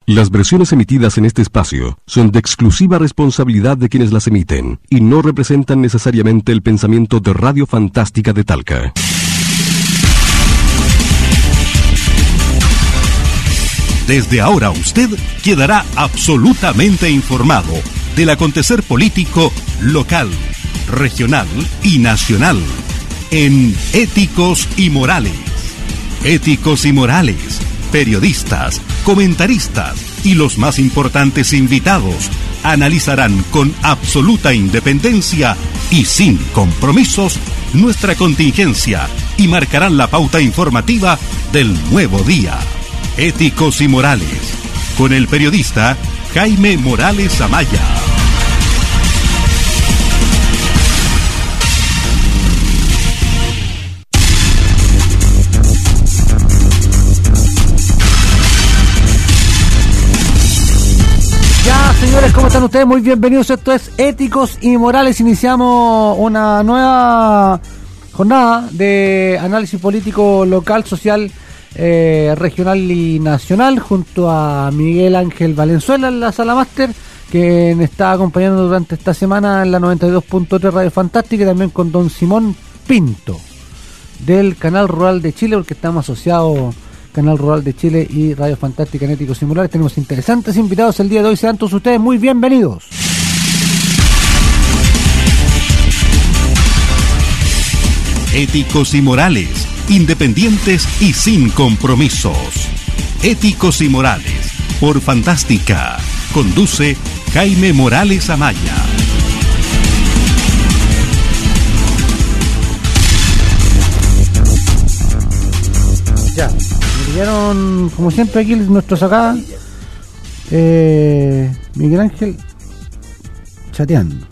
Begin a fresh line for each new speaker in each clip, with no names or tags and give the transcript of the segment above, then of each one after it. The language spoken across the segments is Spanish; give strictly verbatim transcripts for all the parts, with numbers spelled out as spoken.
Las versiones emitidas en este espacio son de exclusiva responsabilidad de quienes las emiten y no representan necesariamente el pensamiento de Radio Fantástica de Talca.
Desde ahora usted quedará absolutamente informado del acontecer político local, regional y nacional en Éticos y Morales. Éticos y Morales, periodistas, comentaristas y los más importantes invitados analizarán con absoluta independencia y sin compromisos nuestra contingencia y marcarán la pauta informativa del nuevo día. Éticos y Morales, con el periodista Jaime Morales Amaya.
Ya, señores, ¿cómo están ustedes? Muy bienvenidos. Esto es Éticos y Morales. Iniciamos una nueva jornada de análisis político local, social, Eh, regional y nacional, junto a Miguel Ángel Valenzuela en la sala máster, que me está acompañando durante esta semana en la noventa y dos punto tres Radio Fantástica, y también con don Simón Pinto del Canal Rural de Chile, porque estamos asociados Canal Rural de Chile y Radio Fantástica en Éticos y Morales. Tenemos interesantes invitados el día de hoy. Sean todos ustedes muy bienvenidos.
Éticos y Morales, independientes y sin compromisos. Éticos y Morales, por Fantástica. Conduce Jaime Morales Amaya.
Ya, me pillaron, como siempre, aquí nuestros acá, eh, Miguel Ángel, chateando.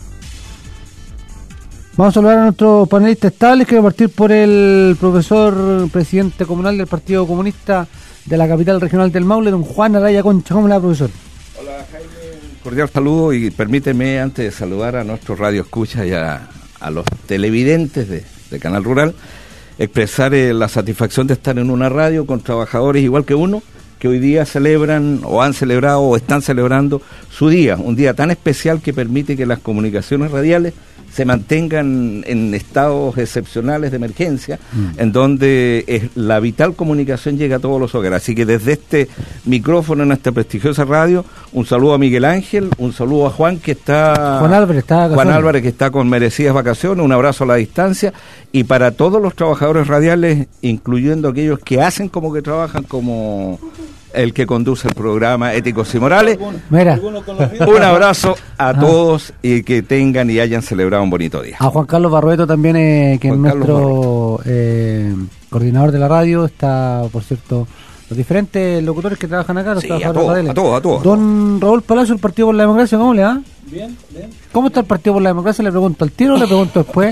Vamos a saludar a nuestros panelistas estables, que va a partir por el profesor presidente comunal del Partido Comunista de la capital regional del Maule, don Juan Araya Concha. ¿Cómo le va, profesor?
Hola, Jaime. Un cordial saludo, y permíteme, antes de saludar a nuestros radioescuchas y a, a los televidentes de, de Canal Rural, expresar eh, la satisfacción de estar en una radio con trabajadores igual que uno, que hoy día celebran o han celebrado o están celebrando su día, un día tan especial que permite que las comunicaciones radiales se mantengan en estados excepcionales de emergencia, mm. en donde es, la vital comunicación llega a todos los hogares. Así que desde este micrófono en esta prestigiosa radio, un saludo a Miguel Ángel, un saludo a Juan, que está
Juan Álvarez, está
Juan Álvarez, que está con merecidas vacaciones, un abrazo a la distancia, y para todos los trabajadores radiales, incluyendo aquellos que hacen como que trabajan, como el que conduce el programa Éticos y Morales.
Mira.
Un abrazo a ah. todos, y que tengan y hayan celebrado un bonito día.
A Juan Carlos Barrueto también, eh, que Juan es nuestro eh, coordinador de la radio. Está, por cierto, los diferentes locutores que trabajan acá, los
sí,
trabajadores
a todos,
radiales.
a todos, a todos.
Don Raúl Palacio, el Partido por la Democracia, ¿cómo le va?
Bien, bien.
¿Cómo está el Partido por la Democracia? Le pregunto al tiro o le pregunto después.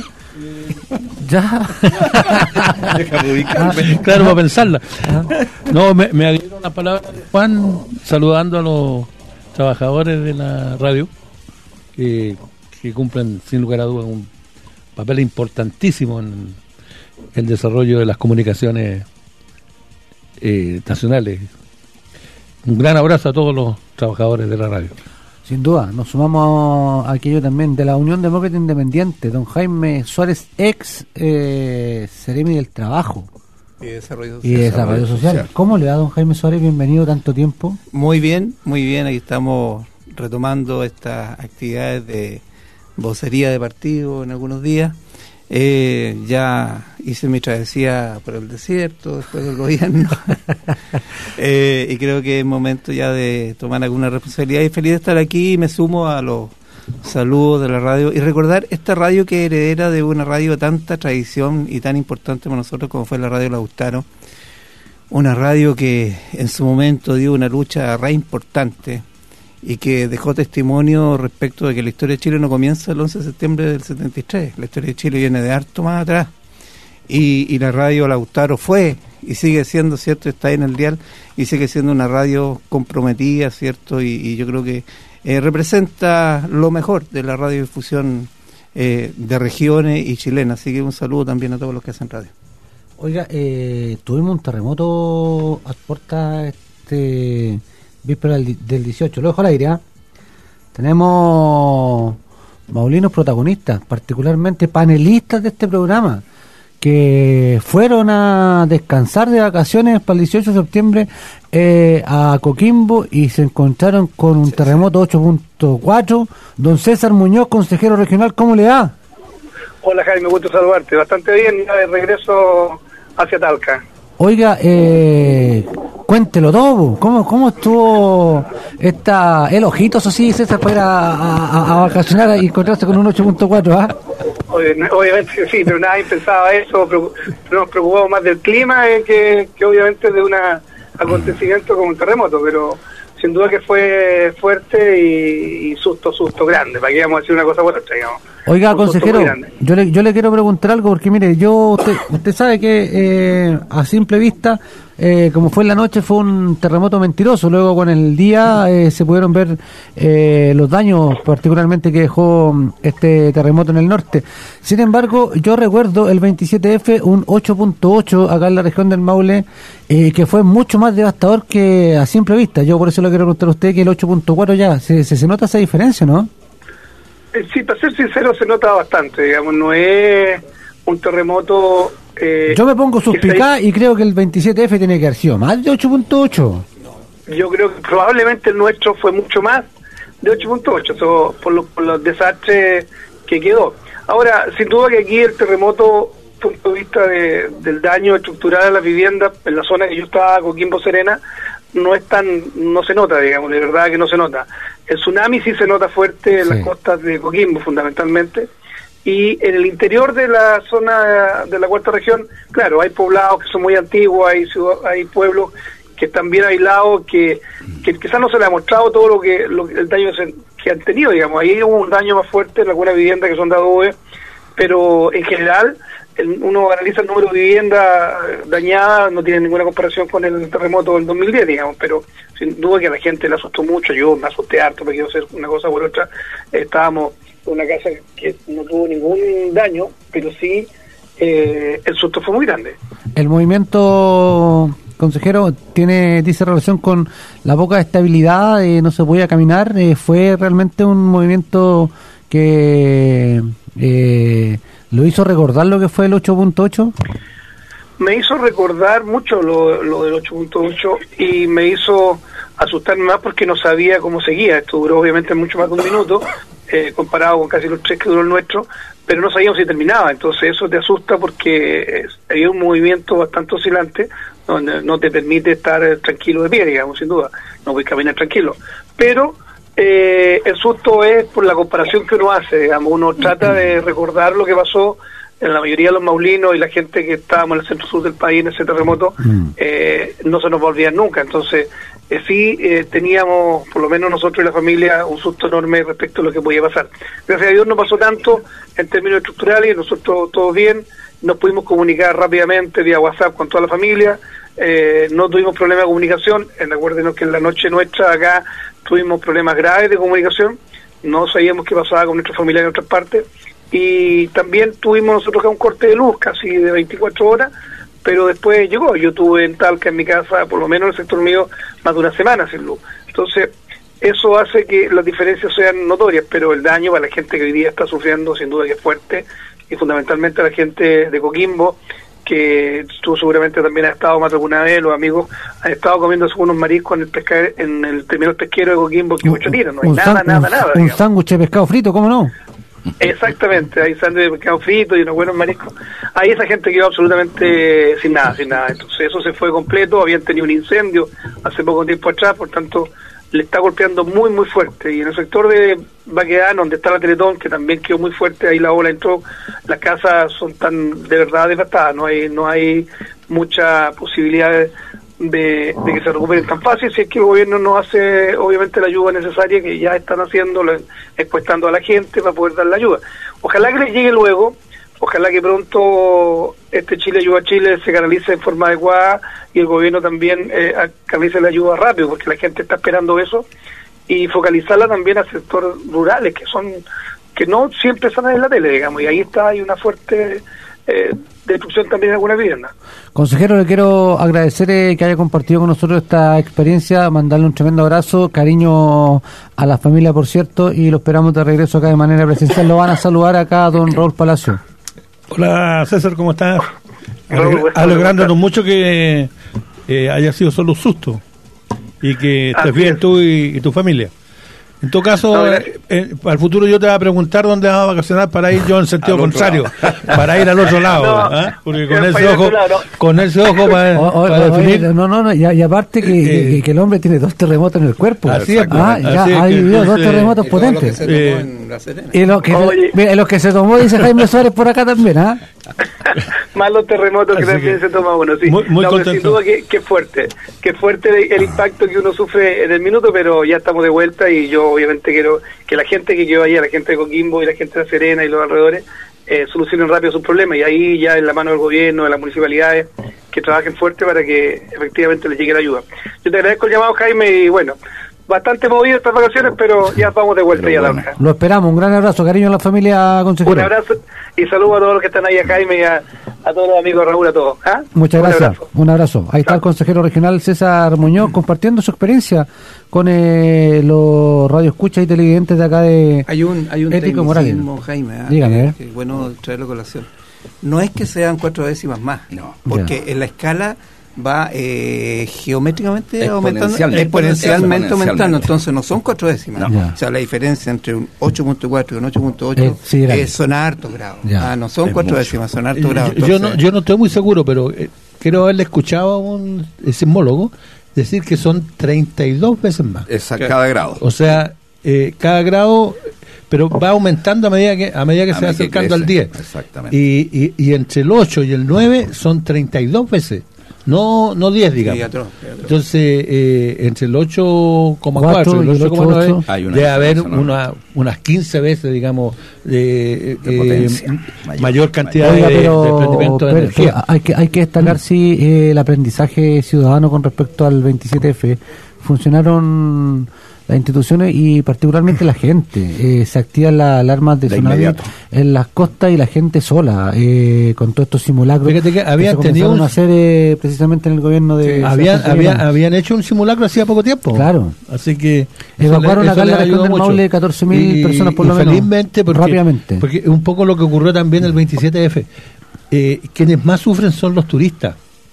Ya.
Déjame ubicarme. Ah, claro, para pensarla. Ah. No, me, me adhiero a la palabra de Juan, saludando a los trabajadores de la radio, que, que cumplen sin lugar a dudas un papel importantísimo en el desarrollo de las comunicaciones eh, nacionales. Un gran abrazo a todos los trabajadores de la radio.
Sin duda, nos sumamos a aquello también de la Unión Demócrata Independiente, don Jaime Suárez, ex eh, Seremi del Trabajo
y Desarrollo Social.
Y Desarrollo Social. ¿Cómo le va, don Jaime Suárez? Bienvenido tanto tiempo.
Muy bien, muy bien, aquí estamos retomando estas actividades de vocería de partido en algunos días. Eh, ya hice mi travesía por el desierto después del gobierno eh, y creo que es momento ya de tomar alguna responsabilidad, y feliz de estar aquí. Y me sumo a los saludos de la radio y recordar esta radio, que es heredera de una radio de tanta tradición y tan importante para nosotros como fue la radio Lautaro, una radio que en su momento dio una lucha re importante y que dejó testimonio respecto de que la historia de Chile no comienza el once de septiembre del setenta y tres, la historia de Chile viene de harto más atrás, y, y la radio Lautaro fue y sigue siendo, cierto, está ahí en el dial, y sigue siendo una radio comprometida, cierto, y, y yo creo que eh, representa lo mejor de la radiodifusión eh, de regiones y chilena, así que un saludo también a todos los que hacen radio.
Oiga, eh, tuvimos un terremoto a puerta este víspera del, del dieciocho. Lo dejo al aire, ¿eh? Tenemos maulinos protagonistas, particularmente panelistas de este programa, que fueron a descansar de vacaciones para el dieciocho de septiembre eh, a Coquimbo y se encontraron con un terremoto ocho punto cuatro. Don César Muñoz, consejero regional, ¿cómo le va?
Hola Jaime, gusto saludarte. Bastante bien, ya de regreso hacia Talca.
Oiga, eh, cuéntelo todo, ¿cómo, cómo estuvo esta, el ojitos así, César, para ir a, a, a vacacionar y encontrarse con un ocho punto cuatro, ¿ah?
Obviamente sí, pero nadie pensaba eso, nos preocupamos más del clima eh, que, que obviamente de un acontecimiento como un terremoto, pero sin duda que fue fuerte y, y susto, susto grande, para que íbamos a decir una cosa por otra, digamos.
Oiga, consejero, yo le, yo le quiero preguntar algo, porque mire, yo usted, usted sabe que eh, a simple vista, eh, como fue en la noche, fue un terremoto mentiroso. Luego con el día eh, se pudieron ver eh, los daños, particularmente que dejó este terremoto en el norte. Sin embargo, yo recuerdo el veintisiete efe, un ocho punto ocho acá en la región del Maule, eh, que fue mucho más devastador que a simple vista. Yo por eso le quiero preguntar a usted que el ocho punto cuatro ya, ¿se, se, se nota esa diferencia, no?
Sí, para ser sincero, se nota bastante, digamos, no es un terremoto... Eh,
Yo me pongo suspicaz y creo que el veintisiete efe tiene que haber sido más de ocho punto ocho.
Yo creo que probablemente el nuestro fue mucho más de ocho punto ocho, so, por, lo, por los desastres que quedó. Ahora, sin duda que aquí el terremoto, punto de vista de, del daño estructural a las viviendas, en la zona que yo estaba, Coquimbo Serena, no es tan, no se nota, digamos, de verdad que no se nota. El tsunami sí se nota fuerte en sí. Las costas de Coquimbo, fundamentalmente, y en el interior de la zona de la cuarta región, claro, hay poblados que son muy antiguos, hay ciudad, hay pueblos que están bien aislados, que, que quizás no se les ha mostrado todo lo que, lo, el daño que, se, que han tenido, digamos. Ahí hubo un daño más fuerte en algunas viviendas que son de adobe, pero en general uno analiza el número de viviendas dañadas, no tiene ninguna comparación con el terremoto del dos mil diez, digamos, pero sin duda que a la gente le asustó mucho. Yo me asusté harto, porque quiero hacer una cosa por otra. Estábamos en una casa que no tuvo ningún daño, pero sí eh, el susto fue muy grande.
El movimiento, consejero, tiene dice relación con la poca estabilidad, eh, no se podía caminar, eh, fue realmente un movimiento que... Eh, ¿lo hizo recordar lo que fue el ocho punto ocho?
Me hizo recordar mucho lo, lo del ocho punto ocho y me hizo asustarme más porque no sabía cómo seguía. Esto duró obviamente mucho más de un minuto, eh, comparado con casi los tres que duró el nuestro, pero no sabíamos si terminaba. Entonces eso te asusta porque había un movimiento bastante oscilante donde no te permite estar tranquilo de pie, digamos, sin duda. No puedes caminar tranquilo. Pero... Eh, el susto es por la comparación que uno hace, digamos, uno trata de recordar lo que pasó en la mayoría de los maulinos y la gente que estábamos en el centro sur del país en ese terremoto, mm. eh, no se nos va a olvidar nunca. Entonces, eh, sí eh, teníamos, por lo menos nosotros y la familia, un susto enorme respecto a lo que podía pasar. Gracias a Dios no pasó tanto en términos estructurales, nosotros todos bien, nos pudimos comunicar rápidamente vía WhatsApp con toda la familia, eh, no tuvimos problema de comunicación. Recuérdenos que en la noche nuestra acá tuvimos problemas graves de comunicación, no sabíamos qué pasaba con nuestra familia en otras partes, y también tuvimos nosotros acá un corte de luz casi de veinticuatro horas, pero después llegó. Yo tuve en Talca, en mi casa, por lo menos en el sector mío, más de una semana sin luz. Entonces, eso hace que las diferencias sean notorias, pero el daño para la gente que hoy día está sufriendo sin duda que es fuerte, y fundamentalmente a la gente de Coquimbo, que tú seguramente también has estado más de alguna vez, los amigos han estado comiendo unos mariscos en el pesca, en el terminal pesquero de Coquimbo, que mucho tira, no hay nada, nada, nada, nada.
Un sándwich de pescado frito, ¿cómo no?
Exactamente, hay sándwich de pescado frito y unos buenos mariscos. Ahí esa gente quedó absolutamente sin nada, sin nada. Entonces eso se fue completo, habían tenido un incendio hace poco tiempo atrás, por tanto le está golpeando muy, muy fuerte. Y en el sector de Baquedano, donde está la Teletón, que también quedó muy fuerte, ahí la ola entró, las casas son tan de verdad devastadas, no hay no hay mucha posibilidad de, de, de que se recuperen tan fácil, si es que el gobierno no hace obviamente la ayuda necesaria, que ya están haciendo, expuestando a la gente para poder dar la ayuda. Ojalá que les llegue luego, ojalá que pronto este Chile Ayuda a Chile se canalice en forma adecuada y el gobierno también eh, canalice la ayuda rápido, porque la gente está esperando eso, y focalizarla también a sectores rurales que son que no siempre salen en la tele, digamos, y ahí está, hay una fuerte eh, destrucción también de algunas viviendas.
Consejero, le quiero agradecer eh, que haya compartido con nosotros esta experiencia, mandarle un tremendo abrazo, cariño a la familia, por cierto, y lo esperamos de regreso acá de manera presencial. Lo van a saludar acá a don Raúl Palacio.
Hola César, ¿cómo estás?
Raúl,
Alegrándonos mucho que eh, haya sido solo un susto y que estés bien es. tú y, y tu familia. En todo caso, no, eh, eh, para el futuro yo te voy a preguntar dónde vas a vacacionar para ir yo en sentido contrario, para ir al otro lado, no, ¿eh? Porque con ese ojo, lado, no. con ese ojo para, o, o, para definir.
No, no, no, y, y aparte que, eh, que, que el hombre tiene dos terremotos en el cuerpo.
Así es,
ah, ya
así
ha vivido dos
eh,
terremotos y potentes.
Lo que se tomó eh, en La Serena.
Y lo que, mira, los que se tomó, dice Jaime Suárez por acá también, ¿ah?
Más los terremotos que así también que se toma uno, sí.
Muy, muy
no,
contento.
Sin duda que, que fuerte, que fuerte el, el impacto que uno sufre en el minuto, pero ya estamos de vuelta y yo obviamente quiero que la gente que quedó allá, la gente de Coquimbo y la gente de La Serena y los alrededores, eh, solucionen rápido sus problemas y ahí ya en la mano del gobierno, de las municipalidades, que trabajen fuerte para que efectivamente les llegue la ayuda. Yo te agradezco el llamado, Jaime, y bueno, bastante movido estas vacaciones, pero ya vamos de vuelta ya a la hora.
Lo esperamos, un gran abrazo, cariño a la familia, consejero.
Un abrazo y saludo a todos los que están ahí, a Jaime y a, a todos los amigos, Raúl, a todos. ¿Ah?
Muchas
un
gracias,
abrazo.
un abrazo. Ahí está el consejero regional César Muñoz compartiendo su experiencia con eh, los radioescuchas y televidentes de acá de
Hay un, hay un
Ético Morales.
Jaime, ¿eh?
Dígame, ¿eh?
Que es bueno traerlo a colación. No es que sean cuatro décimas más, no, porque ya. en la escala va eh, geométricamente aumentando, exponencialmente aumentando, entonces no son cuatro décimas. No. O sea, la diferencia entre un ocho punto cuatro y un ocho punto ocho eh, sí, eh, son hartos grados. Ah, no son es cuatro mucho. décimas, son hartos grados.
Entonces, yo, no, yo no estoy muy seguro, pero eh, quiero haberle escuchado a un sismólogo decir que son treinta y dos veces más.
Exacto, cada grado.
O sea, eh, cada grado, pero va aumentando a medida que a medida que a se va acercando al diez.
Exactamente.
Y, y, y entre el ocho y el nueve son treinta y dos veces. No no diez, digamos. Sí, otro, otro. Entonces, eh, entre el ocho coma cuatro y el ocho coma nueve debe haber una, unas quince veces, digamos, de, de eh, mayor, mayor cantidad mayor. de,
pero,
de desprendimiento de
pero
energía.
Hay que, hay que destacar, mm. sí, eh, el aprendizaje ciudadano con respecto al veintisiete efe. Funcionaron las instituciones y particularmente la gente. Eh, se activan las alarmas de, de tsunami inmediato en las costas y la gente sola, eh, con todos estos simulacros.
Fíjate que habían
que
tenido
un... a hacer eh, precisamente en el gobierno de...
Sí, habían, habían, habían hecho un simulacro hacía poco tiempo.
Claro.
Así que...
Evacuaron acá en la región del Maule catorce mil personas por lo menos.
Felizmente, porque, rápidamente. Porque un poco lo que ocurrió también el veintisiete efe. Eh, quienes más sufren son los turistas,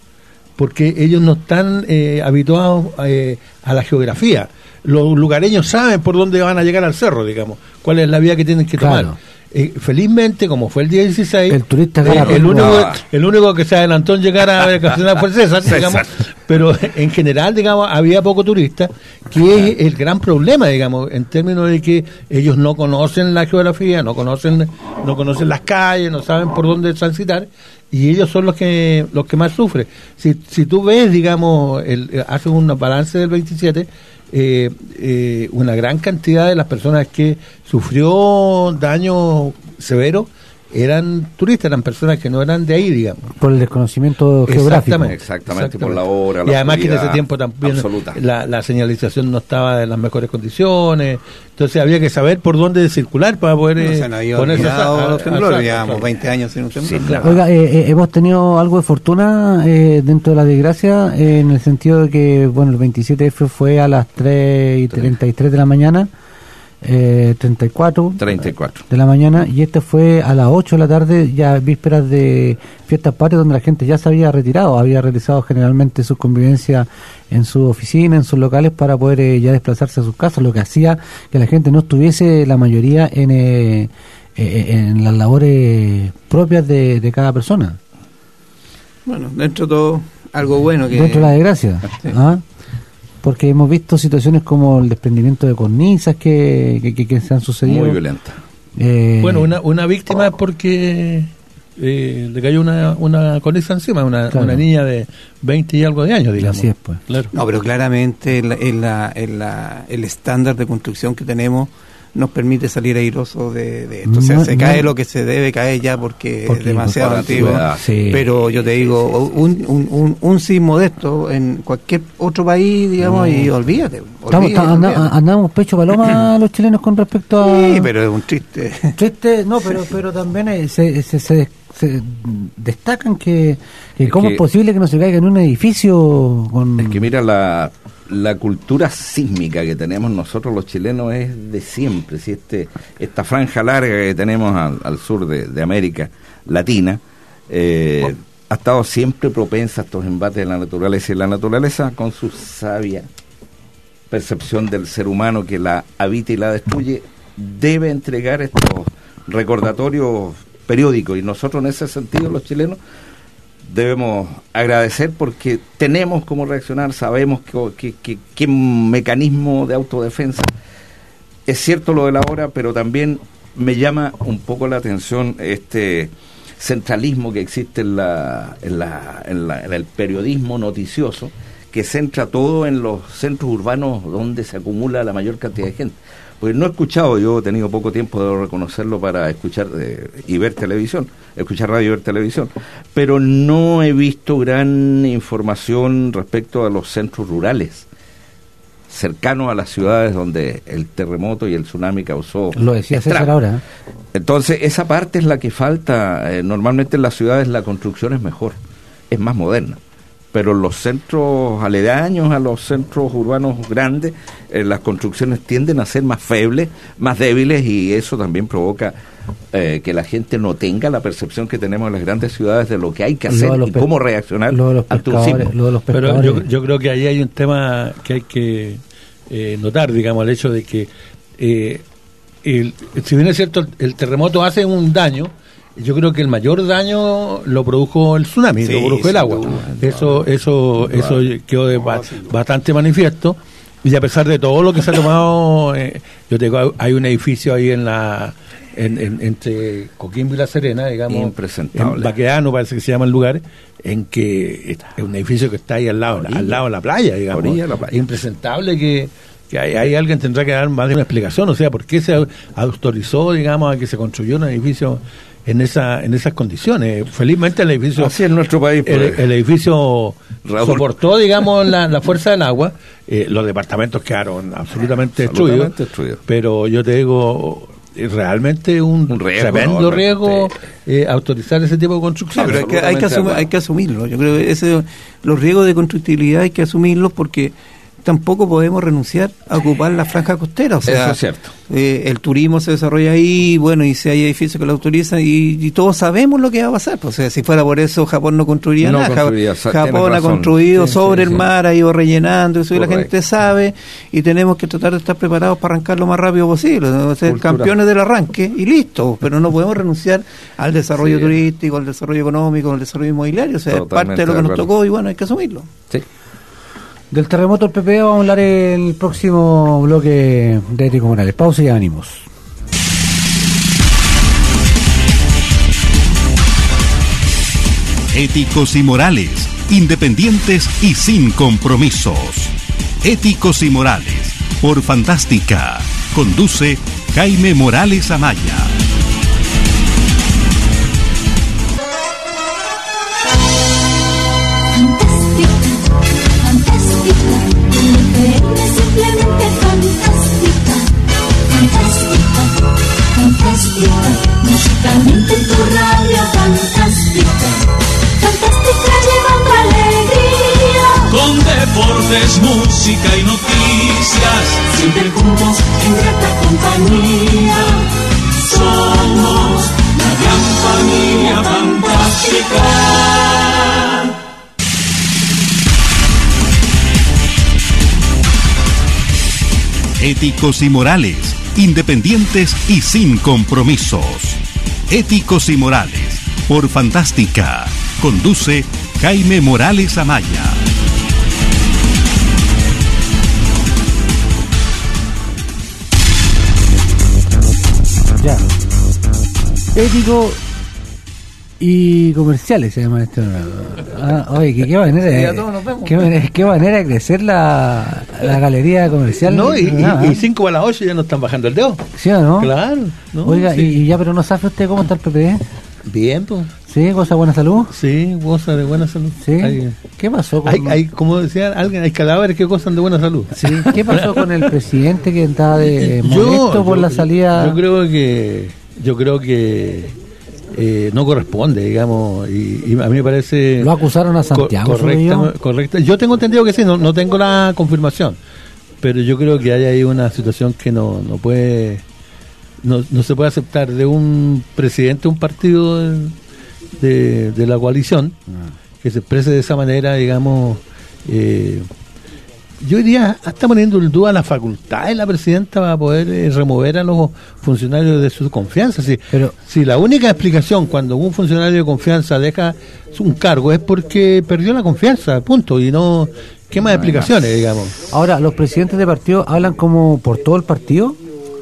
porque ellos no están eh, habituados eh, a la geografía. Los lugareños saben por dónde van a llegar al cerro, digamos, cuál es la vía que tienen que tomar. Claro. Eh, felizmente, como fue el día dieciséis,
el turista
eh, el, único, el único que se adelantó en llegar a vacacionar fue César, digamos, pero en general, digamos, había poco turista, que es el gran problema, digamos, en términos de que ellos no conocen la geografía, no conocen, no conocen las calles, no saben por dónde transitar, y ellos son los que los que más sufren. Si, si tú ves, digamos, el, haces un balance del veintisiete, Eh, eh, una gran cantidad de las personas que sufrió daño severo eran turistas, eran personas que no eran de ahí, digamos.
Por el desconocimiento geográfico.
Exactamente, exactamente, por la hora, la
y además que en ese tiempo también la, la señalización no estaba en las mejores condiciones, entonces había que saber por dónde circular para poder
no, se nos ponerse a, a, los temblores, llevamos veinte años sin un temblor.
Sí, claro. Oiga, eh, eh, hemos tenido algo de fortuna eh, dentro de la desgracia, eh, en el sentido de que, bueno, el veintisiete efe fue a las tres y treinta y tres de la mañana, Eh, treinta y cuatro de la mañana, y este fue a las ocho de la tarde, ya vísperas de fiestas patrias, donde la gente ya se había retirado, había realizado generalmente su convivencia en su oficina, en sus locales, para poder eh, ya desplazarse a sus casas, lo que hacía que la gente no estuviese la mayoría en, eh, eh, en las labores propias de, de cada persona.
Bueno, dentro de todo, algo bueno que...
Dentro de la desgracia, sí. ¿Ah? Porque hemos visto situaciones como el desprendimiento de cornisas que, que, que, que se han sucedido.
Muy violenta.
Eh, bueno, una, una víctima es porque eh, le cayó una, una cornisa encima, una, claro. una niña de veinte y algo de años, digamos.
Así es, pues.
Claro. No, pero claramente en la, en la, en la, el estándar de construcción que tenemos nos permite salir airoso de, de esto. O sea, no, se cae no. lo que se debe caer ya porque, porque es demasiado antiguo. Sí. Pero yo te digo, un, un, un, un sismo de esto en cualquier otro país, digamos, no. y olvídate.
Estamos, olvídate, anda, olvídate. Andamos pecho paloma los chilenos con respecto a...
Sí, pero es un triste...
Triste, no, pero pero también se, se, se, se destacan que, que
es
cómo
que,
es posible que no se caiga en un edificio con...
Es que mira, la, la cultura sísmica que tenemos nosotros los chilenos es de siempre. Si este esta franja larga que tenemos al, al sur de, de América Latina eh, ha estado siempre propensa a estos embates de la naturaleza, y la naturaleza con su sabia percepción del ser humano que la habita y la destruye debe entregar estos recordatorios periódicos, y nosotros en ese sentido los chilenos debemos agradecer porque tenemos cómo reaccionar, sabemos qué mecanismo de autodefensa. Es cierto lo de la hora, pero también me llama un poco la atención este centralismo que existe en, la, en, la, en, la, en el periodismo noticioso, que centra todo en los centros urbanos donde se acumula la mayor cantidad de gente. Pues no he escuchado, yo he tenido poco tiempo de reconocerlo para escuchar eh, y ver televisión, escuchar radio y ver televisión, pero no he visto gran información respecto a los centros rurales, cercanos a las ciudades donde el terremoto y el tsunami causó...
Lo decía César ahora. ¿eh?
Entonces, esa parte es la que falta. Eh, normalmente en las ciudades la construcción es mejor, es más moderna. Pero en los centros aledaños a los centros urbanos grandes, eh, las construcciones tienden a ser más febles, más débiles, y eso también provoca eh, que la gente no tenga la percepción que tenemos en las grandes ciudades de lo que hay que hacer y cómo reaccionar ante un sismo.
Pero yo, yo creo que ahí hay un tema que hay que eh, notar, digamos, el hecho de que eh, el, si bien es cierto el, el terremoto hace un daño, yo creo que el mayor daño lo produjo el tsunami, sí, lo produjo el agua. Eso eso eso quedó de ba, bastante manifiesto, y a pesar de todo lo que se ha tomado, eh, yo te digo, hay un edificio ahí en la en, en, entre Coquimbo y La Serena, digamos,
impresentable.
En Baqueano parece que se llama el lugar, en que es un edificio que está ahí al lado, al lado de la playa, digamos,
la playa.
Impresentable que que hay, hay alguien tendrá que dar más de una explicación, o sea, por qué se autorizó, digamos, a que se construyó un edificio en esa en esas condiciones. Felizmente el edificio,
así en nuestro país,
el, el edificio Raúl. soportó, digamos, la, la fuerza del agua. Eh, los departamentos quedaron absolutamente, absolutamente destruidos, destruido. Pero yo te digo, realmente un, un riesgo, tremendo no, riesgo eh, autorizar ese tipo de construcción.
Sí, pero es que hay que asumir, hay que asumirlo. Yo creo que ese, los riesgos de constructibilidad hay que asumirlos, porque tampoco podemos renunciar a ocupar la franja costera. O sea,
eso es cierto.
Eh, el turismo se desarrolla ahí, bueno, y si hay edificios que lo autorizan, y, y todos sabemos lo que va a pasar. Pues, o sea, si fuera por eso, Japón no construiría
no
nada.
Construiría,
Japón ha construido sí, sobre sí, el sí. mar, ha ido rellenando, eso, y la gente sabe, y tenemos que tratar de estar preparados para arrancar lo más rápido posible, ¿no? Ser campeones del arranque y listo. Pero no podemos renunciar al desarrollo sí. turístico, al desarrollo económico, al desarrollo inmobiliario. O sea, es parte de lo que nos tocó, y bueno, hay que asumirlo.
Sí.
Del terremoto del P P vamos a hablar en el próximo bloque de Éticos Morales. Pausa y ya venimos.
Éticos y Morales, independientes y sin compromisos. Éticos y Morales, por Fantástica. Conduce Jaime Morales Amaya.
Musicalmente en tu radio fantástica, fantástica llevando alegría. Con deportes, música y noticias, siempre juntos en grata compañía. Somos la gran familia fantástica.
Éticos y Morales, independientes y sin compromisos. Éticos y Morales, por Fantástica. Conduce Jaime Morales Amaya.
Ya. Ético y comerciales se llama esto. Ah, oye, ¿qué, qué manera de, qué manera, qué manera de crecer la, la galería comercial.
No, y, y, y cinco a las ocho ya no están bajando el dedo.
¿Sí o no?
Claro. No,
Oiga,
sí.
y, y ya, pero no sabe usted cómo está el P P D.
Bien, pues.
¿Sí? ¿Goza de buena salud?
Sí, goza de buena salud.
¿Sí? Hay, ¿Qué pasó con...?
Hay, hay, como decía alguien, hay cadáveres que gozan de buena salud.
Sí. ¿Qué pasó con el presidente que estaba de molesto yo, por yo, la salida?
Yo creo que... Yo creo que... eh, no corresponde, digamos, y, y a mí me parece...
¿Lo acusaron a Santiago?
Co- correcta, correcta. Yo tengo entendido que sí, no, no tengo la confirmación, pero yo creo que hay ahí una situación que no, no puede... No, no se puede aceptar de un presidente de un partido de, de, de la coalición que se exprese de esa manera, digamos... Eh, yo diría, hasta poniendo en duda la facultad de la presidenta para poder eh, remover a los funcionarios de su confianza. Si,
Pero,
si la única explicación cuando un funcionario de confianza deja un cargo es porque perdió la confianza, punto, y no... ¿Qué más explicaciones, digamos?
Ahora, ¿los presidentes de partido hablan como por todo el partido?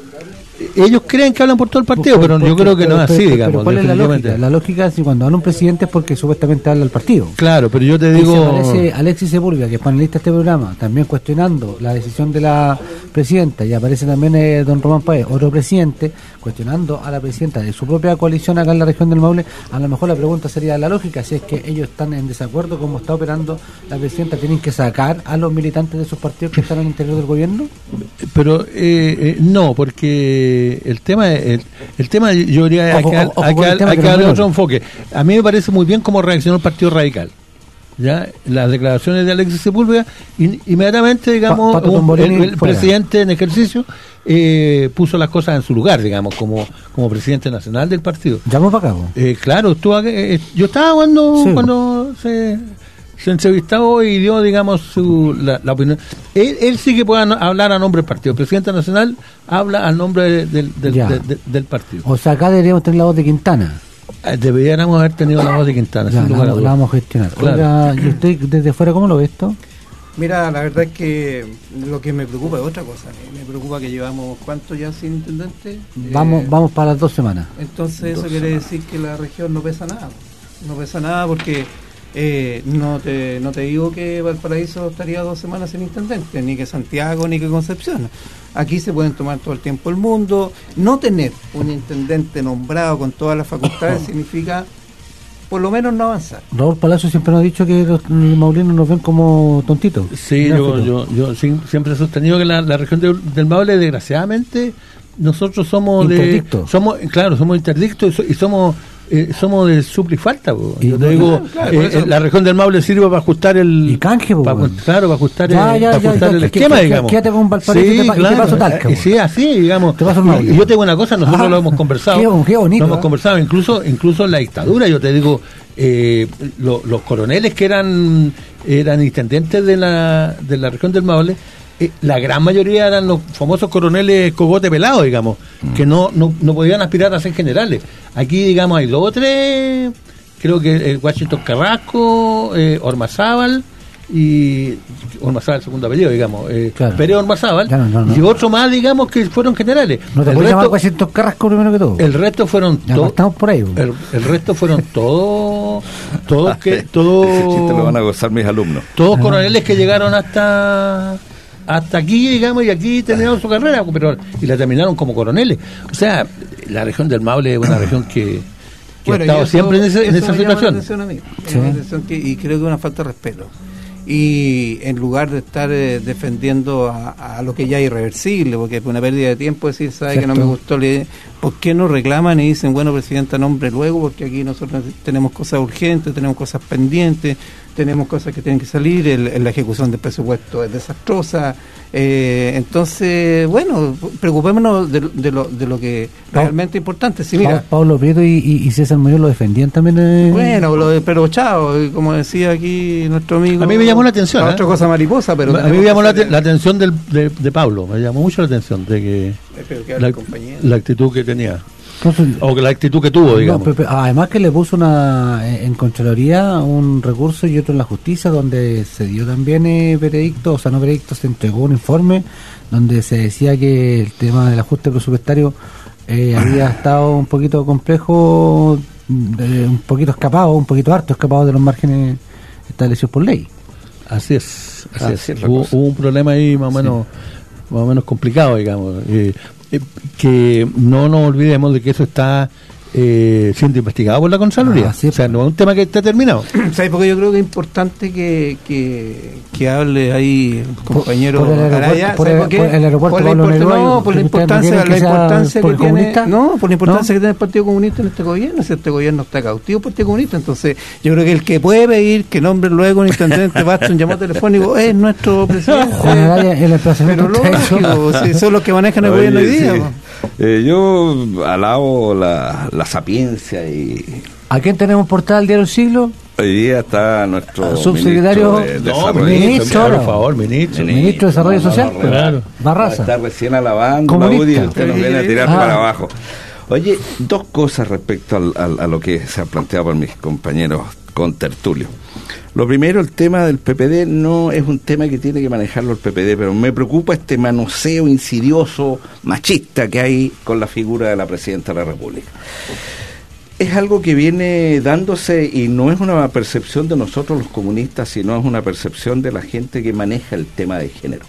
Ellos creen que hablan por todo el partido,
Por-
pero
porque-
yo creo que
pero-
no es
pero-
así,
pero
digamos.
¿cuál es la
definitivamente.
lógica? La lógica es que cuando habla un presidente es porque supuestamente habla el partido.
Claro, pero yo te
Y si
digo...
aparece Alexis Sepúlveda, que es panelista de este programa, también cuestionando la decisión de la presidenta, y aparece también eh, don Román Páez, otro presidente, cuestionando a la presidenta de su propia coalición acá en la región del Maule, a lo mejor la pregunta sería la lógica, si es que ellos están en desacuerdo con cómo está operando la presidenta, ¿tienen que sacar a los militantes de sus partidos que están al interior del gobierno?
Pero eh, eh, no, porque el tema el, el tema yo diría hay
Ojo,
que,
ojo, ojo
hay
con
que,
el tema
hay
que
que
no
darle
me
otro
lo-
enfoque. A mí me parece muy bien cómo reaccionó el Partido Radical. Ya las declaraciones de Alexis Sepúlveda, in- inmediatamente, digamos,
Pa- Pato
un-
Tombolini
el, el
fuera.
presidente en ejercicio eh, puso las cosas en su lugar, digamos, como como presidente nacional del partido.
Llamo para acá. po.
Eh, claro, estuvo aquí, eh, yo estaba cuando
Sí.
cuando se, se entrevistó y dio, digamos, su, la, la opinión. Él, él sí que puede an- hablar a nombre del partido. El presidente nacional habla al nombre de- del, del,
Ya.
de- de- del partido.
O sea, acá deberíamos tener la voz de Quintana.
Eh, Deberíamos haber tenido la voz de Quintana.
Ya,
sin
la,
lugar a
la
dudas.
vamos a gestionar.
Claro.
Oiga, ¿y usted desde fuera cómo lo ve esto?
Mira, la verdad es que lo que me preocupa es otra cosa. Me preocupa que llevamos, ¿cuánto ya sin intendente?
Vamos
Eh,
vamos para las dos semanas.
Entonces eso
Dos
quiere
semanas.
decir que la región no pesa nada. No pesa nada porque eh, no te no te digo que Valparaíso estaría dos semanas sin intendente, ni que Santiago, ni que Concepción. Aquí se pueden tomar todo el tiempo el mundo. No tener un intendente nombrado con todas las facultades significa por lo menos no avanzar.
Raúl Palacio siempre nos ha dicho que los maulinos nos ven como tontitos.
Sí,
Mira,
yo,
Fito.
yo, yo sí- siempre he sostenido que la, la región de- del Maule, desgraciadamente, nosotros somos
Interdictos.
de... somos Claro, somos interdictos y, so- y somos eh, somos de supli falta. po.
Y
Yo te
no-
digo,
claro,
eh,
por eso-
eh, la región del Maule sirve para ajustar el...
Y canje, po,
para,
bueno.
Claro, para ajustar,
Ya,
el,
ya,
para
ya,
ajustar
ya,
el
que-
esquema,
que-
digamos.
quédate con Valparaíso y te pa- y te paso Talca,
Y
po.
sí, así, digamos.
Te paso el
Y-
Maule.
y yo tengo una cosa, nosotros
Ah,
lo hemos conversado.
qué- qué bonito,
Lo hemos
¿eh?
conversado, incluso incluso en la dictadura, yo te digo, eh, lo- los coroneles que eran eran intendentes de la, de la región del Maule, eh, la gran mayoría eran los famosos coroneles cogote pelado, digamos, que no, no, no podían aspirar a ser generales. Aquí, digamos, hay dos o tres, creo que eh, Washington Carrasco, eh, Ormazábal, y Ormazábal el segundo apellido, digamos, eh,
Claro.
Pérez Ormazábal,
Claro, no, no.
y otro más, digamos, que fueron generales.
No te
el,
puedes llamar
resto,
Washington Carrasco primero que todo.
el resto fueron
Ya
todos.
estamos por ahí. po.
El, el resto fueron todos, todos que,
Ese chiste lo van a
todos,
gozar mis alumnos.
todos coroneles que llegaron hasta hasta aquí, digamos, y aquí terminaron su carrera, pero y la terminaron como coroneles. O sea, la región del Maule es una región que, que ha
Bueno, y
estado
eso-
siempre en, ese- en
eso
esa
me llama la
situación.
atención a mí. Me
Sí.
llama la atención que- y creo que es una falta de respeto. Y en lugar de estar eh, defendiendo a, a lo que ya es irreversible, porque es una pérdida de tiempo decir, sabe que no me
Cierto.
gustó, le- ¿por qué no reclaman y dicen, bueno, presidenta, nombre luego? Porque aquí nosotros tenemos cosas urgentes, tenemos cosas pendientes, tenemos cosas que tienen que salir, el- la ejecución del presupuesto es desastrosa. Eh, entonces, bueno, preocupémonos de, de lo, de lo que realmente es importante. Si mira,
Pa- Pablo Prieto y, y, y César Muñoz lo defendían también. eh,
bueno, lo de pero chao, y como decía aquí nuestro amigo.
A mí me llamó la atención,
para
¿eh?
Otra cosa mariposa, pero.
a mí
tenemos
me llamó
que
la,
hacer-
la atención del, de, de Pablo, me llamó mucho la atención de que
Espero que hable
la,
compañía.
la actitud que tenía,
entonces,
o que la actitud que tuvo,
no,
digamos.
pero- pero además que le puso una eh, en Contraloría un recurso y otro en la justicia donde se dio también eh, veredicto, o sea no veredicto, se entregó un informe donde se decía que el tema del ajuste presupuestario eh, había estado un poquito complejo, eh, un poquito escapado, un poquito harto escapado de los márgenes establecidos por ley.
Así es, así
Así
es.
es la
Hubo,
cosa.
hubo un problema ahí más o menos, más o menos complicado, digamos. eh, eh, que no nos olvidemos de que eso está eh, siendo investigado por la Contraloría. Ah, sí, o sea, no es un tema que esté terminado.
¿Sabes? Porque yo creo que es importante que, que, que hable ahí el compañero
por, por el
Araya.
Por, el, por el aeropuerto
por la,
Pablo
import
Neruda,
no, por la importancia,
que
la importancia
por
que tiene,
comunista?
no, por la importancia
¿No?
que tiene el Partido Comunista en este gobierno. Si este gobierno está cautivo por el Partido Comunista, entonces yo creo que el que puede pedir que nombre luego un intendente basta un llamado telefónico es nuestro presidente.
Juan Araya, el
Pero lógico, si son los que manejan el
Oye,
gobierno hoy día.
Sí. Eh, yo alabo la, la sapiencia y...
¿A quién tenemos portal Diario del Siglo?
Hoy día está nuestro
subsecretario
ministro de
no,
Desarrollo
ministro,
por favor, ministro.
Ministro de Desarrollo
no, no,
Social.
no,
Claro. Barraza.
Está recién alabando,
Comunista.
Mauri, usted nos viene a tirar
Ah.
para abajo. Oye, dos cosas respecto al, al, a lo que se ha planteado por mis compañeros contertulios. Lo primero, el tema del P P D no es un tema que tiene que manejarlo el P P D, pero me preocupa este manoseo insidioso, machista que hay con la figura de la Presidenta de la República. Es algo que viene dándose y no es una percepción de nosotros los comunistas, sino es una percepción de la gente que maneja el tema de género.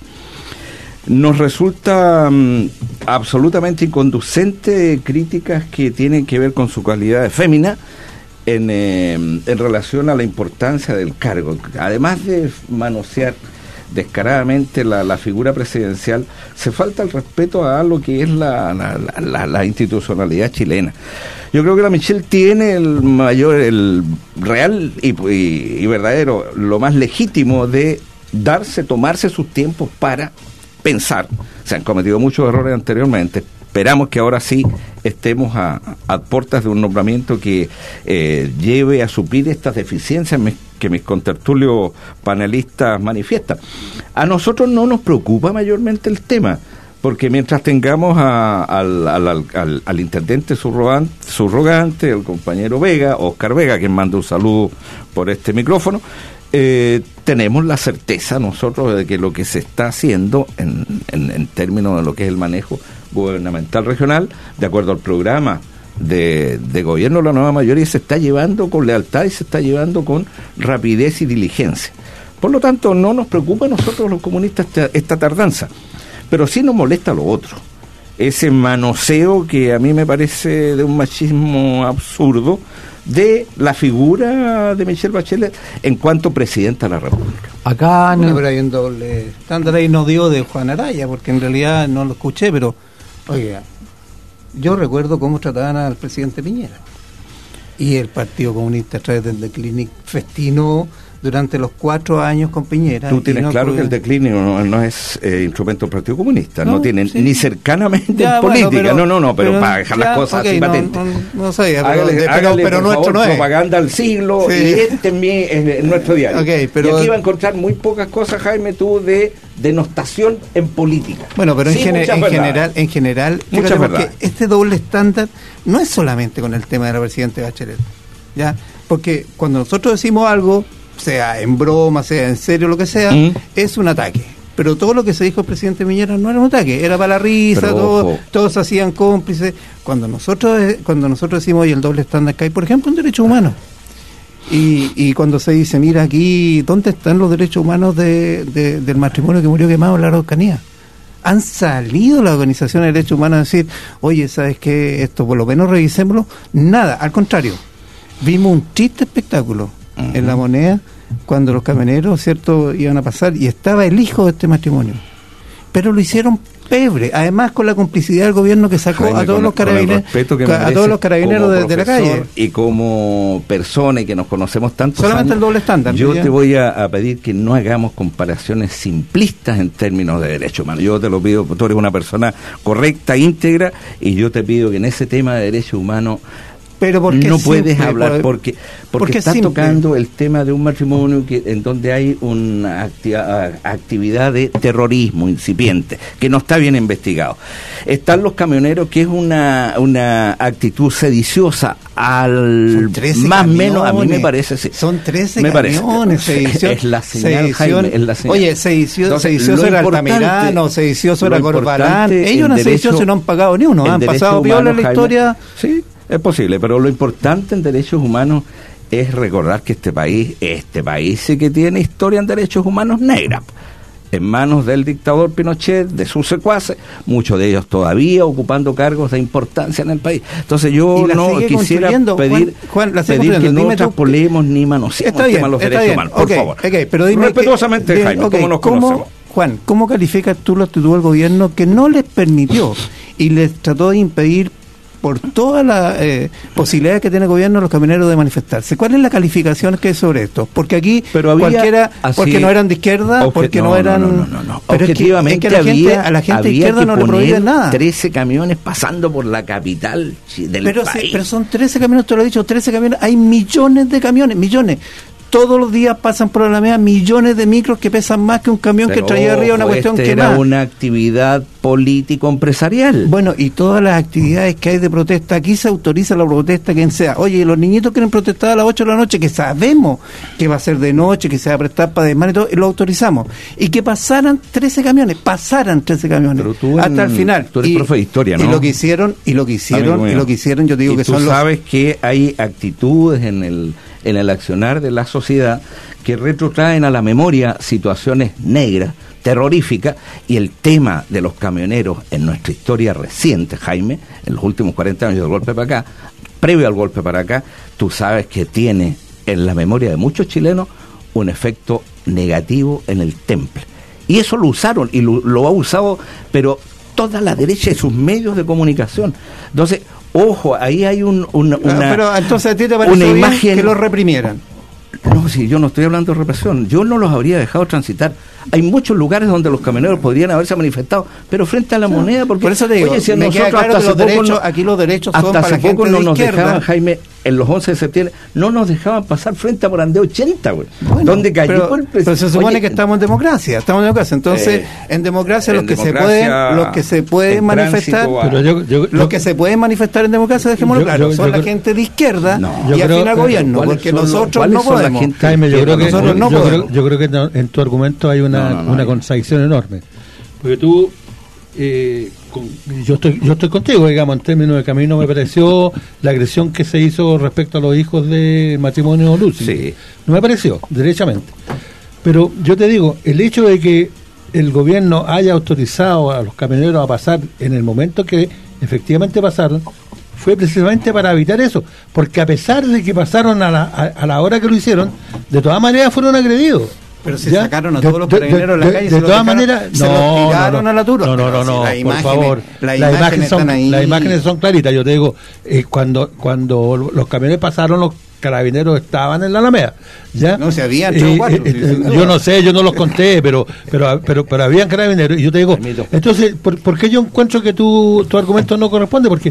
Nos resulta um, absolutamente inconducente críticas que tienen que ver con su calidad de fémina en, eh, en relación a la importancia del cargo. Además de manosear descaradamente la, la figura presidencial, se falta el respeto a lo que es la, la, la, la institucionalidad chilena. Yo creo que la Michelle tiene el mayor, el real y, y, y verdadero, lo más legítimo de darse, tomarse sus tiempos para pensar. Se han cometido muchos errores anteriormente. Esperamos que ahora sí estemos a, a puertas de un nombramiento que eh, lleve a suplir estas deficiencias que mis contertulios panelistas manifiestan. A nosotros no nos preocupa mayormente el tema, porque mientras tengamos a, al, al, al, al intendente subrogante, subrogante, el compañero Vega, Oscar Vega, quien manda un saludo por este micrófono, eh, tenemos la certeza nosotros de que lo que se está haciendo en, en, en términos de lo que es el manejo gubernamental regional, de acuerdo al programa de, de gobierno de la nueva mayoría, se está llevando con lealtad y se está llevando con rapidez y diligencia. Por lo tanto, no nos preocupa a nosotros los comunistas esta, esta tardanza, pero sí nos molesta lo otro, ese manoseo que a mí me parece de un machismo absurdo de la figura de Michelle Bachelet en cuanto presidenta de la República.
Acá
no, pero hay un doble estándar ahí, no dio de Juan Araya, porque en realidad no lo escuché, pero oiga, yo recuerdo cómo trataban al presidente Piñera y el Partido Comunista a través del declinic festinó durante los cuatro años con Piñera.
Tú tienes
no
claro
puede...
que el declínio no, no es eh, instrumento del Partido Comunista, no, no tiene sí. ni cercanamente
ya,
en política,
bueno, pero,
no, no, no, pero, pero para dejar
ya,
las cosas
okay,
así
no,
patentes.
No, no sabía, pero,
hágale,
de,
hágale,
pero, pero
por
nuestro
favor,
no es.
propaganda al siglo, sí. Y este es, mi, es nuestro diario.
Okay, pero,
y aquí va a encontrar muy pocas cosas, Jaime, tú, de denostación en política.
Bueno, pero
sí,
en, gener, en general, en general, fíjate, porque este doble estándar no es solamente con el tema de la presidenta Bachelet, ¿ya? Porque cuando nosotros decimos algo, sea en broma, sea en serio, lo que sea, ¿Mm? es un ataque. Pero todo lo que se dijo el presidente Piñera no era un ataque, era para la risa, todo, todos hacían cómplices. Cuando nosotros cuando nosotros decimos, oye, el doble estándar que hay, por ejemplo, en derechos humanos, y, y cuando se dice, mira aquí, ¿dónde están los derechos humanos de, de, del matrimonio que murió quemado en la Araucanía? Han salido las organizaciones de derechos humanos a decir, oye, ¿sabes qué? Esto por lo menos revisémoslo. Nada, al contrario, vimos un triste espectáculo uh-huh. en La Moneda cuando los camioneros, ¿cierto?, iban a pasar y estaba el hijo de este matrimonio, pero lo hicieron pebre, además con la complicidad del gobierno que sacó Jaime, a todos con, los carabineros a todos los carabineros de, de la calle,
y como persona y que nos conocemos tanto
solamente
años,
el doble estándar.
Yo ¿ya? te voy a, a pedir que no hagamos comparaciones simplistas en términos de derechos humanos. Yo te lo pido, tú eres una persona correcta, íntegra, y yo te pido que en ese tema de derechos humanos
pero porque
no puedes
simple,
hablar porque porque, porque estás tocando el tema de un matrimonio que en donde hay una activa, actividad de terrorismo incipiente que no está bien investigado. Están los camioneros, que es una una actitud sediciosa al más o menos, a mí me parece sí.
Son trece
me
camiones, sedición,
es la señal,
sedición,
Jaime, es la señal.
Oye, sedicioso, sedicioso era Altamirano, sedicioso era Corbalán, ellos no sediciosos no han pagado ni uno, han pasado viola en la historia.
Sí. Es posible, pero lo importante en derechos humanos es recordar que este país, este país sí que tiene historia en derechos humanos negra. en manos del dictador Pinochet, de sus secuaces, muchos de ellos todavía ocupando cargos de importancia en el país. Entonces yo no quisiera pedir,
Juan, Juan,
pedir que no traspolemos ni manoseemos el tema de los derechos humanos, por
okay,
favor.
Okay, pero dime
respetuosamente,
que, bien,
Jaime,
okay,
¿cómo nos
¿cómo,
conocemos?
Juan, ¿cómo calificas tú la actitud del gobierno que no les permitió y les trató de impedir por todas las eh, posibilidades que tiene el gobierno los camioneros de manifestarse? ¿Cuál es la calificación que hay sobre esto? Porque aquí
pero había,
cualquiera, así, porque no eran de izquierda, porque no, no eran...
No, no, no, no.
Pero objetivamente es que, es que la gente, a la gente de izquierda no le prohíben nada.
trece camiones pasando por la capital del
pero
país.
Sí, pero son trece camiones, te lo he dicho, trece camiones, hay millones de camiones, millones. Todos los días pasan por la Alameda millones de micros que pesan más que un camión
pero
que traía
ojo,
arriba una cuestión
este
que
era
más.
una actividad político-empresarial.
Bueno, y todas las actividades que hay de protesta, aquí se autoriza la protesta quien sea. Oye, los niñitos quieren protestar a las ocho de la noche, que sabemos que va a ser de noche, que se va a prestar para desmar y todo, y lo autorizamos. Y que pasaran trece camiones, pasaran trece camiones, hasta el final.
Tú eres
y,
profe de historia, ¿no?
Y lo que hicieron, y lo que hicieron, y lo que hicieron, yo te digo
y
que
tú
son
sabes
los...
que hay actitudes en el, en el accionar de la sociedad que retrotraen a la memoria situaciones negras, terroríficas, y el tema de los camioneros en nuestra historia reciente, Jaime, en los últimos cuarenta años del golpe para acá, previo al golpe para acá, tú sabes que tiene en la memoria de muchos chilenos un efecto negativo en el temple. Y eso lo usaron, y lo, lo ha usado, pero toda la derecha y sus medios de comunicación. Entonces, ojo, ahí hay un, un, una,
pero entonces a ti te pareció
una
bien
imagen
que los reprimieran.
No, si yo no estoy hablando de represión, yo no los habría dejado transitar. Hay muchos lugares donde los camioneros podrían haberse manifestado, pero frente a la moneda, porque
por eso te digo,
oye, si a
me
nosotros
queda claro
hasta
que los
hace poco
derechos,
no,
aquí los derechos son
hasta
para
hace
la gente
poco no
de
nos
izquierda.
dejaban, Jaime, en los once de septiembre, no nos dejaban pasar frente a Morandé ochenta, güey,
bueno,
donde cayó
pero,
el
pero se supone
oye,
que estamos en democracia, estamos en democracia, entonces
eh,
en democracia
en
los que
democracia,
se pueden, los que se pueden manifestar,
a,
pero yo, yo,
los
yo,
que se pueden manifestar en democracia, dejémoslo
yo,
claro,
yo,
son
yo,
la
yo,
gente de izquierda
no,
y
yo
afín
creo,
al gobierno, porque
son
nosotros
los,
no podemos.
gente,
Jaime, yo creo que
nosotros no
yo,
podemos.
creo, yo creo que en tu argumento hay una,
no, no, no,
una
no.
contradicción enorme, porque tú eh, con, yo estoy yo estoy contigo, digamos, en términos de que a mí no me pareció la agresión que se hizo respecto a los hijos del matrimonio Lucy,
sí.
no me pareció, derechamente, pero yo te digo, el hecho de que el gobierno haya autorizado a los camioneros a pasar en el momento que efectivamente pasaron, fue precisamente para evitar eso, porque a pesar de que pasaron a la, a, a la hora que lo hicieron, de todas maneras fueron agredidos.
Pero se
¿ya?
sacaron a
de,
todos los
de,
carabineros en
de,
la calle,
de,
se
de
los
todas
dejaron,
maneras,
se
no,
los tiraron
no,
a la turba.
no, no, no,
Pero
no,
si
por favor,
la
las
imágenes
imágenes son,
están ahí.
las imágenes son claritas. Yo te digo, eh, cuando cuando los camiones pasaron, los carabineros estaban en la Alameda, ¿ya?
No, se habían tres o cuatro,
eh, eh,
sí,
yo no sé, yo no los conté, pero pero pero pero habían carabineros. Y yo te digo, entonces, ¿por, ¿por qué yo encuentro que tu, tu argumento no corresponde? Porque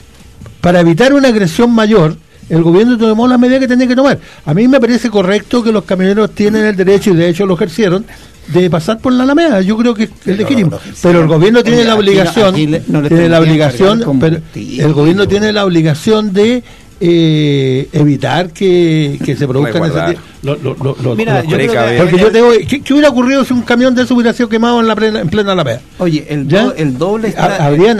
para evitar una agresión mayor, el gobierno tomó las medidas que tenía que tomar. A mí me parece correcto que los camioneros tienen el derecho, y de hecho lo ejercieron, de pasar por la Alameda. Yo creo que es legítimo. No, no, no, pero el gobierno tiene la obligación, aquí no, aquí le, tiene la obligación, pero el gobierno tiene la obligación de eh, evitar que, que se produzcan ese lo, lo, lo, lo,
Mira,
los,
yo creo que,
porque yo tengo, ¿qué, ¿qué hubiera ocurrido si un camión de eso hubiera sido quemado en la plena, en plena Alameda?
Oye, el, do, el doble está,
habrían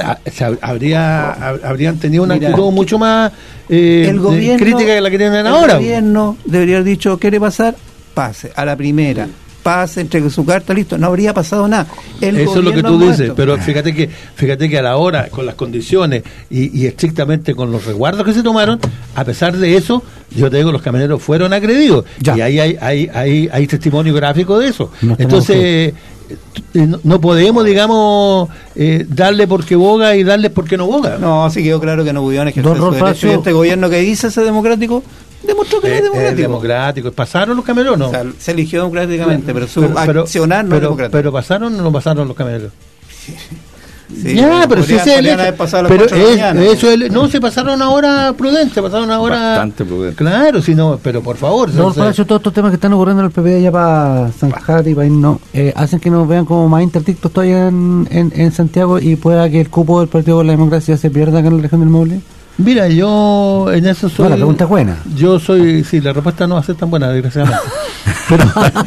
habría habrían tenido una Mira, actitud mucho más eh,
el gobierno,
crítica que la que tienen
el
ahora.
El gobierno debería haber dicho, ¿quiere pasar? Pase, a la primera. Pase, entregue su carta, listo, no habría pasado nada. El
Eso es lo que tú dices,
muerto.
Pero fíjate que fíjate que a la hora, con las condiciones y, y estrictamente con los resguardos que se tomaron, a pesar de eso, yo te digo, los camioneros fueron agredidos. Ya. Y ahí hay, hay, hay, hay testimonio gráfico de eso. No Entonces, no, no podemos, digamos, eh, darle porque boga y darle porque no boga.
No, sí quedó claro que no pudieron ejercer su derecho. Y este gobierno que dice ese democrático demostró que
es,
no es democrático.
Es democrático. ¿Pasaron los camioneros o no?
O sea, se eligió democráticamente, pero su
pero, pero,
accionar no
pero,
es democrático.
¿Pero pasaron o no pasaron los camioneros?
Sí,
ya,
bueno,
pero si ese es el pero es, mañana, eso es, no se pasaron ahora prudente, pasaron ahora
bastante prudente.
Claro, si no, pero por favor.
No, por eso todos estos temas que están ocurriendo en el P P D ya para zanjar y para no eh, hacen que nos vean como más interdictos todavía en, en, en Santiago y pueda que el cupo del Partido por la Democracia se pierda acá en la región del Maule.
Mira, yo en eso soy...
No, la pregunta es buena.
Yo soy... Sí, la respuesta no va a ser tan buena, desgraciadamente. pero,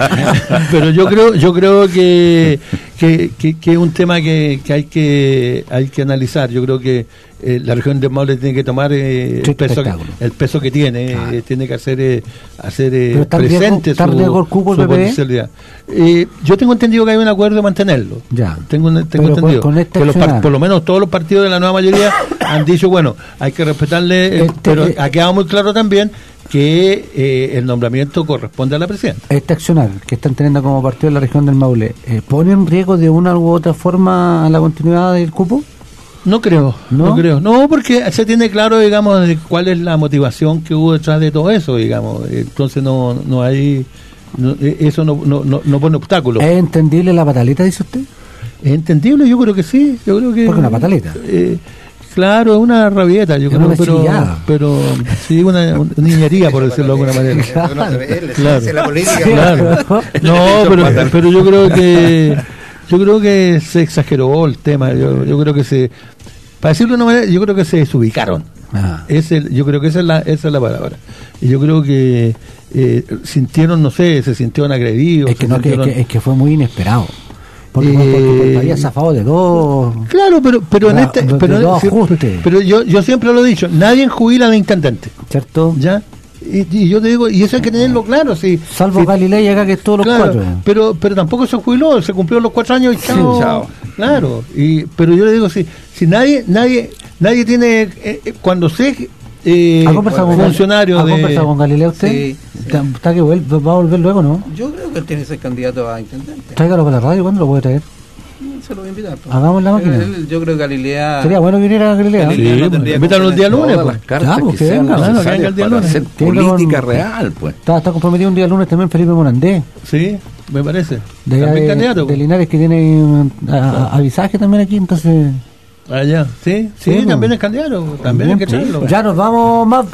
pero yo creo yo creo que que, que, que es un tema que, que hay que hay que analizar. Yo creo que eh, la región del Maule tiene que tomar eh, el peso que, el peso que tiene, ah. eh, tiene que hacer eh, hacer eh, presente
su, el cupo
su potencialidad. Eh, yo tengo entendido que hay un acuerdo de mantenerlo.
Ya.
Tengo, tengo entendido con, con este que los par, por lo menos todos los partidos de la nueva mayoría han dicho, bueno, hay que respetarle, este, pero ha quedado muy claro también que eh, el nombramiento corresponde a la presidenta.
Este accionar que están teniendo como partido de la región del Maule, eh, ¿pone en riesgo de una u otra forma la continuidad del cupo?
No creo, no, no creo. No, porque se tiene claro, digamos, de cuál es la motivación que hubo detrás de todo eso, digamos. Entonces no no hay... No, eso no, no, no, no pone obstáculos.
¿Es entendible la pataleta, dice usted?
¿Es entendible? Yo creo que sí. Yo creo que...
¿Por qué una pataleta?
Eh, Claro, es una rabieta, yo es creo, pero, pero sí, una, una niñería, por decirlo de alguna manera. Claro, claro. La política, claro. No, pero, pero yo creo que yo creo que se exageró el tema. Yo, yo creo que se, para decirlo de una manera, yo creo que se desubicaron. Ah. Es el, yo creo que esa es la, esa es la palabra. Y yo creo que eh, sintieron, no sé, se sintieron agredidos.
Es que, no,
sintieron...
que, es que fue muy inesperado. Porque, eh, porque había zafado de dos.
Claro, pero pero en este de, pero, de dos ajustes. Pero yo yo siempre lo he dicho, nadie jubila de intendente,
¿cierto?
Ya. Y, y yo te digo, y eso hay que tenerlo claro, sí.
Salvo
sí,
Galilei acá, que es todos los
claro,
cuatro.
Pero pero tampoco se jubiló, se cumplió los cuatro años y chao. Sí, chao. Claro. Y pero yo le digo, si si nadie nadie nadie tiene eh, cuando se Eh,
¿Ha conversado con
funcionario
¿Ha
de...
conversado con Galileo usted?
Sí.
¿Está, está que vuelve, va a volver luego, no?
Yo creo que él tiene que ser candidato a intendente.
Tráigalo para la radio, ¿cuándo lo puede traer?
Se lo voy a invitar. Pues.
Hagamos la máquina.
Él, yo creo que Galilea...
Sería bueno que viniera a Galilea.
Sí, no invítalo el día lunes. Pues.
Claro, pues que venga, claro, que venga el día lunes. Hacer política con, real, pues.
Está, está comprometido un día lunes también Felipe Morandé.
Sí, me parece.
De, también de, candidato. De, de Linares, que tiene avisaje también aquí, entonces...
Ah, ya. Sí, sí, sí, también es candidato. También hay que echarlo.
Ya nos vamos más.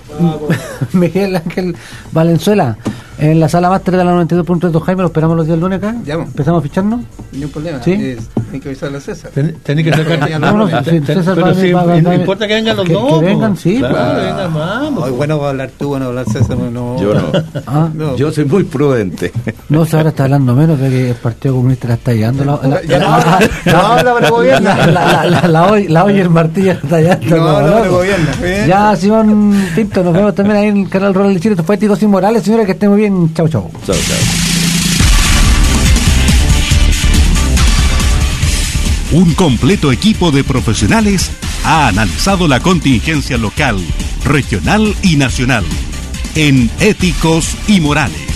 Miguel Ángel Valenzuela, en la sala máster de la noventa y dos punto tres, Jaime, lo esperamos los días lunes acá.
Ya,
empezamos a ficharnos.
Ningún problema.
¿Sí?
Eh, hay que avisarle a César.
Tenéis que sacar. No, no,
sí, César
pero si no importa que vengan los
que,
dos.
Que vengan, sí.
Claro,
pues.
que vengan, vamos.
Hoy bueno va a hablar tú, bueno va a hablar César. No.
Yo no.
Ah,
no. Yo soy muy prudente.
No, se ahora está hablando menos de que el Partido Comunista la está llevando. La, la,
ya no habla, no habla, pero gobierna.
La, la, la, la, la olla y el martillo está llevando.
No habla, pero gobierna.
Ya, Simón Pinto, nos vemos también ahí en el canal Rural de Chile. Esto fue Éticos y Morales, señores, que estén muy bien. Chau, chau.
Chau, chau.
Un completo equipo de profesionales ha analizado la contingencia local, regional y nacional en Éticos y Morales.